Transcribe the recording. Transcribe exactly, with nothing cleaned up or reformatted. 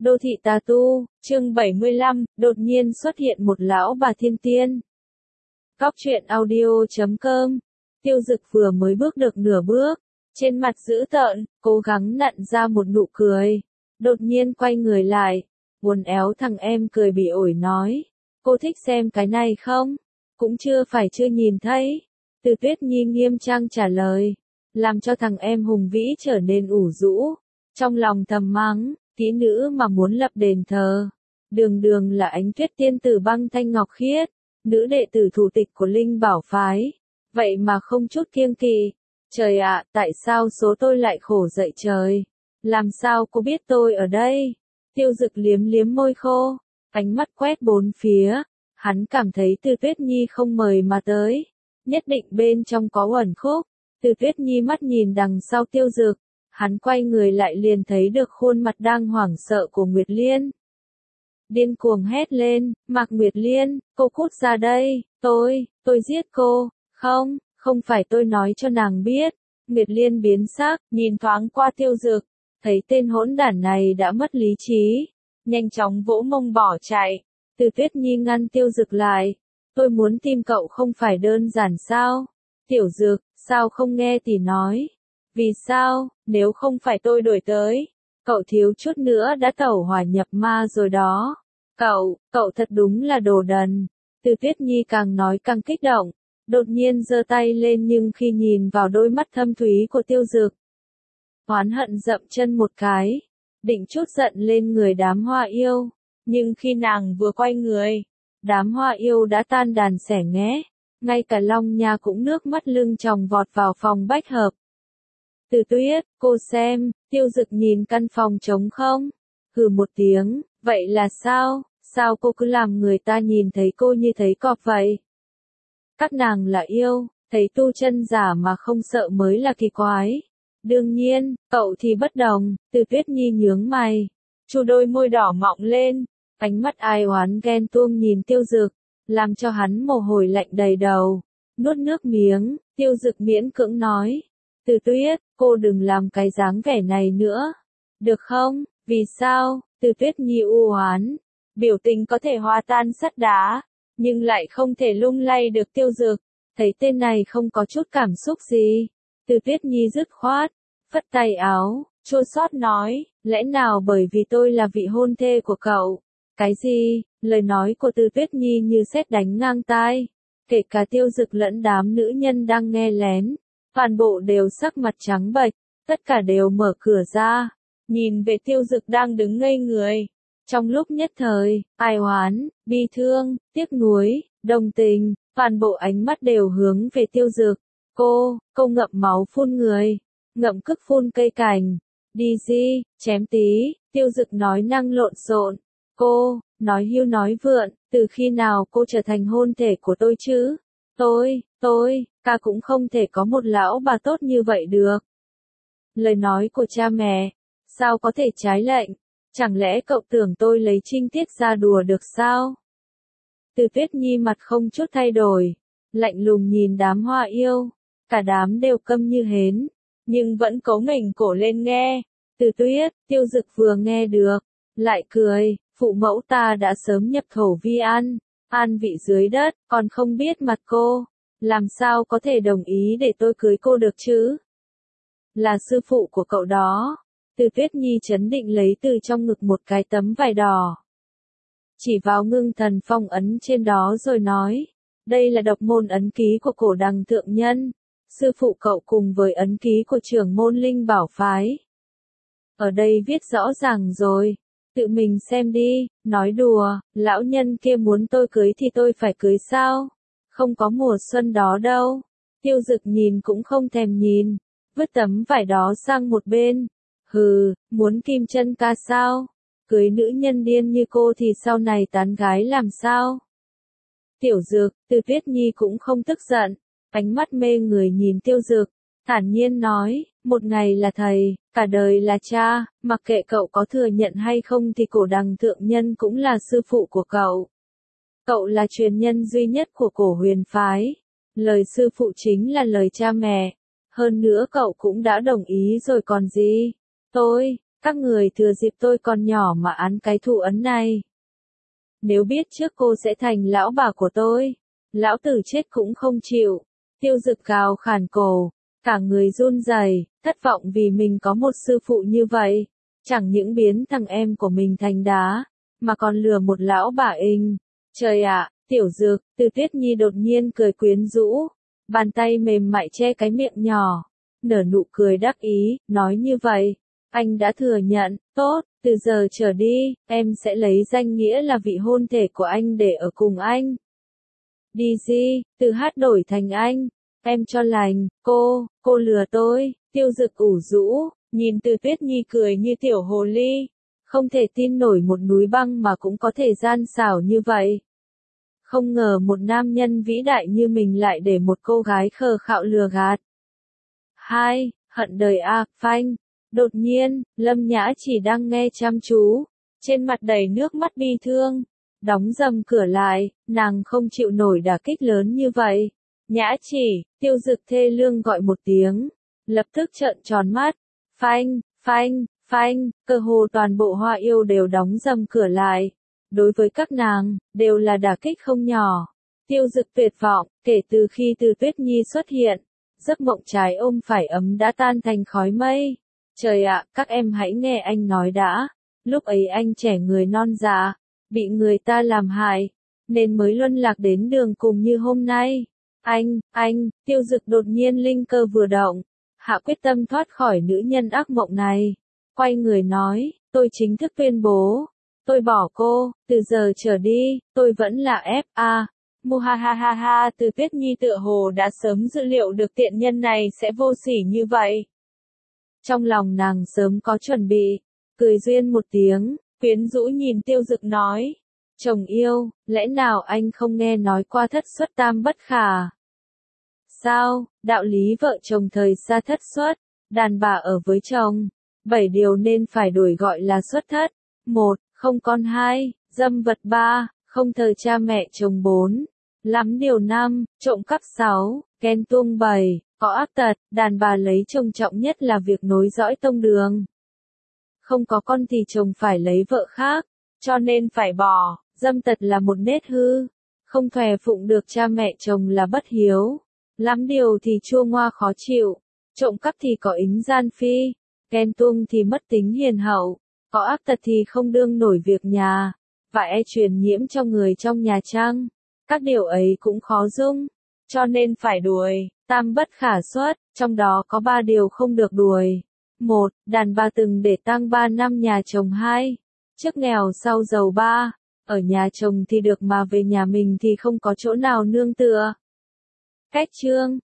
Đô thị tà tu, chương bảy mươi lăm, đột nhiên xuất hiện một lão bà thiên tiên. Góc truyện audio chấm com. Tiêu Dực vừa mới bước được nửa bước, trên mặt dữ tợn, cố gắng nặn ra một nụ cười. Đột nhiên quay người lại, uốn éo thằng em cười bỉ ổi nói, cô thích xem cái này không? Cũng chưa phải chưa nhìn thấy. Từ Tuyết Nhi nghiêm trang trả lời, làm cho thằng em hùng vĩ trở nên ủ rũ. Trong lòng thầm mắng, kỹ nữ mà muốn lập đền thờ. Đường đường là Ánh Tuyết tiên tử băng thanh ngọc khiết, nữ đệ tử thủ tịch của Linh Bảo phái. Vậy mà không chút kiêng kỵ. Trời ạ, tại sao số tôi lại khổ dậy trời? Làm sao cô biết tôi ở đây? Tiêu Dực liếm liếm môi khô, ánh mắt quét bốn phía. Hắn cảm thấy Từ Tuyết Nhi không mời mà tới. Nhất định bên trong có uẩn khúc. Từ Tuyết Nhi mắt nhìn đằng sau Tiêu Dực. Hắn quay người lại liền thấy được khuôn mặt đang hoảng sợ của Nguyệt Liên. Điên cuồng hét lên, Mạc Nguyệt Liên, cô cút ra đây, tôi, tôi giết cô, không, không phải tôi nói cho nàng biết. Nguyệt Liên biến sắc, nhìn thoáng qua Tiêu Dực, thấy tên hỗn đản này đã mất lý trí, nhanh chóng vỗ mông bỏ chạy. Từ Tuyết Nhi ngăn Tiêu Dực lại, tôi muốn tìm cậu không phải đơn giản sao? Tiểu Dực, sao không nghe tỷ nói? Vì sao, nếu không phải tôi đuổi tới, cậu thiếu chút nữa đã tẩu hỏa nhập ma rồi đó. Cậu, cậu thật đúng là đồ đần. Từ Tuyết Nhi càng nói càng kích động, đột nhiên giơ tay lên nhưng khi nhìn vào đôi mắt thâm thúy của Tiêu Dực, oán hận dậm chân một cái, định trút giận lên người đám hoa yêu, nhưng khi nàng vừa quay người, đám hoa yêu đã tan đàn xẻ nghé, ngay cả Long Nha cũng nước mắt lưng tròng vọt vào phòng bách hợp. Từ Tuyết, cô xem, Tiêu Dực nhìn căn phòng trống không? Hừ một tiếng, vậy là sao? Sao cô cứ làm người ta nhìn thấy cô như thấy cọp vậy? Các nàng là yêu, thấy tu chân giả mà không sợ mới là kỳ quái. Đương nhiên, cậu thì bất đồng. Từ Tuyết Nhi nhướng mày, chu đôi môi đỏ mọng lên, ánh mắt ai oán ghen tuông nhìn Tiêu Dực, làm cho hắn mồ hôi lạnh đầy đầu. Nuốt nước miếng, Tiêu Dực miễn cưỡng nói, Từ Tuyết, cô đừng làm cái dáng vẻ này nữa. Được không? Vì sao? Từ Tuyết Nhi u oán, biểu tình có thể hòa tan sắt đá, nhưng lại không thể lung lay được Tiêu Dực. Thấy tên này không có chút cảm xúc gì, Từ Tuyết Nhi dứt khoát, phất tay áo, chua xót nói, lẽ nào bởi vì tôi là vị hôn thê của cậu? Cái gì? Lời nói của Từ Tuyết Nhi như sét đánh ngang tai. Kể cả Tiêu Dực lẫn đám nữ nhân đang nghe lén, toàn bộ đều sắc mặt trắng bệch, tất cả đều mở cửa ra, nhìn về Tiêu Dực đang đứng ngây người. Trong lúc nhất thời, ai oán, bi thương, tiếc nuối, đồng tình, toàn bộ ánh mắt đều hướng về Tiêu Dực. Cô, cô ngậm máu phun người, ngậm cức phun cây cành. Đi gì, chém tí, Tiêu Dực nói năng lộn xộn. Cô, nói hưu nói vượn, từ khi nào cô trở thành hôn thể của tôi chứ? Tôi, tôi, ca cũng không thể có một lão bà tốt như vậy được. Lời nói của cha mẹ, sao có thể trái lệnh? Chẳng lẽ cậu tưởng tôi lấy trinh tiết ra đùa được sao? Từ Tuyết Nhi mặt không chút thay đổi, lạnh lùng nhìn đám hoa yêu, cả đám đều câm như hến, nhưng vẫn cố mình cổ lên nghe. Từ Tuyết, Tiêu Dực vừa nghe được, lại cười, phụ mẫu ta đã sớm nhập thổ vi an, an vị dưới đất, còn không biết mặt cô, làm sao có thể đồng ý để tôi cưới cô được chứ? Là sư phụ của cậu đó. Từ Tuyết Nhi chấn định lấy từ trong ngực một cái tấm vải đỏ, chỉ vào ngưng thần phong ấn trên đó rồi nói, đây là độc môn ấn ký của cổ đằng thượng nhân, sư phụ cậu cùng với ấn ký của trưởng môn Linh Bảo phái. Ở đây viết rõ ràng rồi, tự mình xem đi. Nói đùa, lão nhân kia muốn tôi cưới thì tôi phải cưới sao? Không có mùa xuân đó đâu. Tiêu Dực nhìn cũng không thèm nhìn, vứt tấm vải đó sang một bên. Hừ, muốn kim chân ca sao? Cưới nữ nhân điên như cô thì sau này tán gái làm sao? Tiểu Dực, Từ Tuyết Nhi cũng không tức giận, ánh mắt mê người nhìn Tiêu Dực, thản nhiên nói, một ngày là thầy, cả đời là cha, mặc kệ cậu có thừa nhận hay không thì cổ đằng thượng nhân cũng là sư phụ của cậu. Cậu là truyền nhân duy nhất của cổ huyền phái. Lời sư phụ chính là lời cha mẹ. Hơn nữa cậu cũng đã đồng ý rồi còn gì. Tôi, Các người thừa dịp tôi còn nhỏ mà án cái thủ ấn này. Nếu biết trước cô sẽ thành lão bà của tôi, lão tử chết cũng không chịu. Tiêu Dực gào khản cổ, cả người run rẩy, thất vọng vì mình có một sư phụ như vậy. Chẳng những biến thằng em của mình thành đá, mà còn lừa một lão bà inh. Trời ạ, Tiểu Dực, Từ Tuyết Nhi đột nhiên cười quyến rũ, bàn tay mềm mại che cái miệng nhỏ, nở nụ cười đắc ý, nói như vậy, anh đã thừa nhận, tốt, từ giờ trở đi, em sẽ lấy danh nghĩa là vị hôn thê của anh để ở cùng anh. Đi gì, từ hát đổi thành anh, em cho lành, cô, cô lừa tôi, Tiêu Dực ủ rũ, nhìn Từ Tuyết Nhi cười như tiểu hồ ly, không thể tin nổi một núi băng mà cũng có thể gian xảo như vậy. Không ngờ một nam nhân vĩ đại như mình lại để một cô gái khờ khạo lừa gạt. Hai, hận đời a, phanh. Đột nhiên, Lâm Nhã Chỉ đang nghe chăm chú, trên mặt đầy nước mắt bi thương, đóng dầm cửa lại, nàng không chịu nổi đả kích lớn như vậy. Nhã Chỉ, Tiêu Dực thê lương gọi một tiếng, lập tức trợn tròn mắt, phanh, phanh, phanh, cơ hồ toàn bộ Hoa Yêu đều đóng dầm cửa lại. Đối với các nàng, đều là đả kích không nhỏ. Tiêu Dực tuyệt vọng, kể từ khi Từ Tuyết Nhi xuất hiện, giấc mộng trái ôm phải ấm đã tan thành khói mây. Trời ạ, các em hãy nghe anh nói đã. Lúc ấy anh trẻ người non dạ, bị người ta làm hại, nên mới luân lạc đến đường cùng như hôm nay. Anh, anh, Tiêu Dực đột nhiên linh cơ vừa động, hạ quyết tâm thoát khỏi nữ nhân ác mộng này. Quay người nói, tôi chính thức tuyên bố, tôi bỏ cô, từ giờ trở đi, tôi vẫn là ép a. Muhahaha, Từ Tuyết Nhi tựa hồ đã sớm dự liệu được tiện nhân này sẽ vô sỉ như vậy. Trong lòng nàng sớm có chuẩn bị, cười duyên một tiếng, quyến rũ nhìn Tiêu Dực nói, chồng yêu, lẽ nào anh không nghe nói qua thất xuất tam bất khả? Sao, đạo lý vợ chồng thời xa thất xuất, đàn bà ở với chồng, bảy điều nên phải đổi gọi là xuất thất. Một, không con hai, dâm vật ba, không thờ cha mẹ chồng bốn, lắm điều năm, trộm cắp sáu, ghen tuông bảy, có ác tật, đàn bà lấy chồng trọng nhất là việc nối dõi tông đường. Không có con thì chồng phải lấy vợ khác, cho nên phải bỏ, dâm tật là một nết hư, không thòe phụng được cha mẹ chồng là bất hiếu, lắm điều thì chua ngoa khó chịu, trộm cắp thì có ính gian phi, ghen tuông thì mất tính hiền hậu, có ác tật thì không đương nổi việc nhà, và e truyền nhiễm cho người trong nhà chăng, các điều ấy cũng khó dung, cho nên phải đuổi. Tam bất khả xuất, trong đó có ba điều không được đuổi. Một, đàn bà từng để tang ba năm nhà chồng. Hai, trước nghèo sau giàu. Ba, ở nhà chồng thì được mà về nhà mình thì không có chỗ nào nương tựa. Cách chương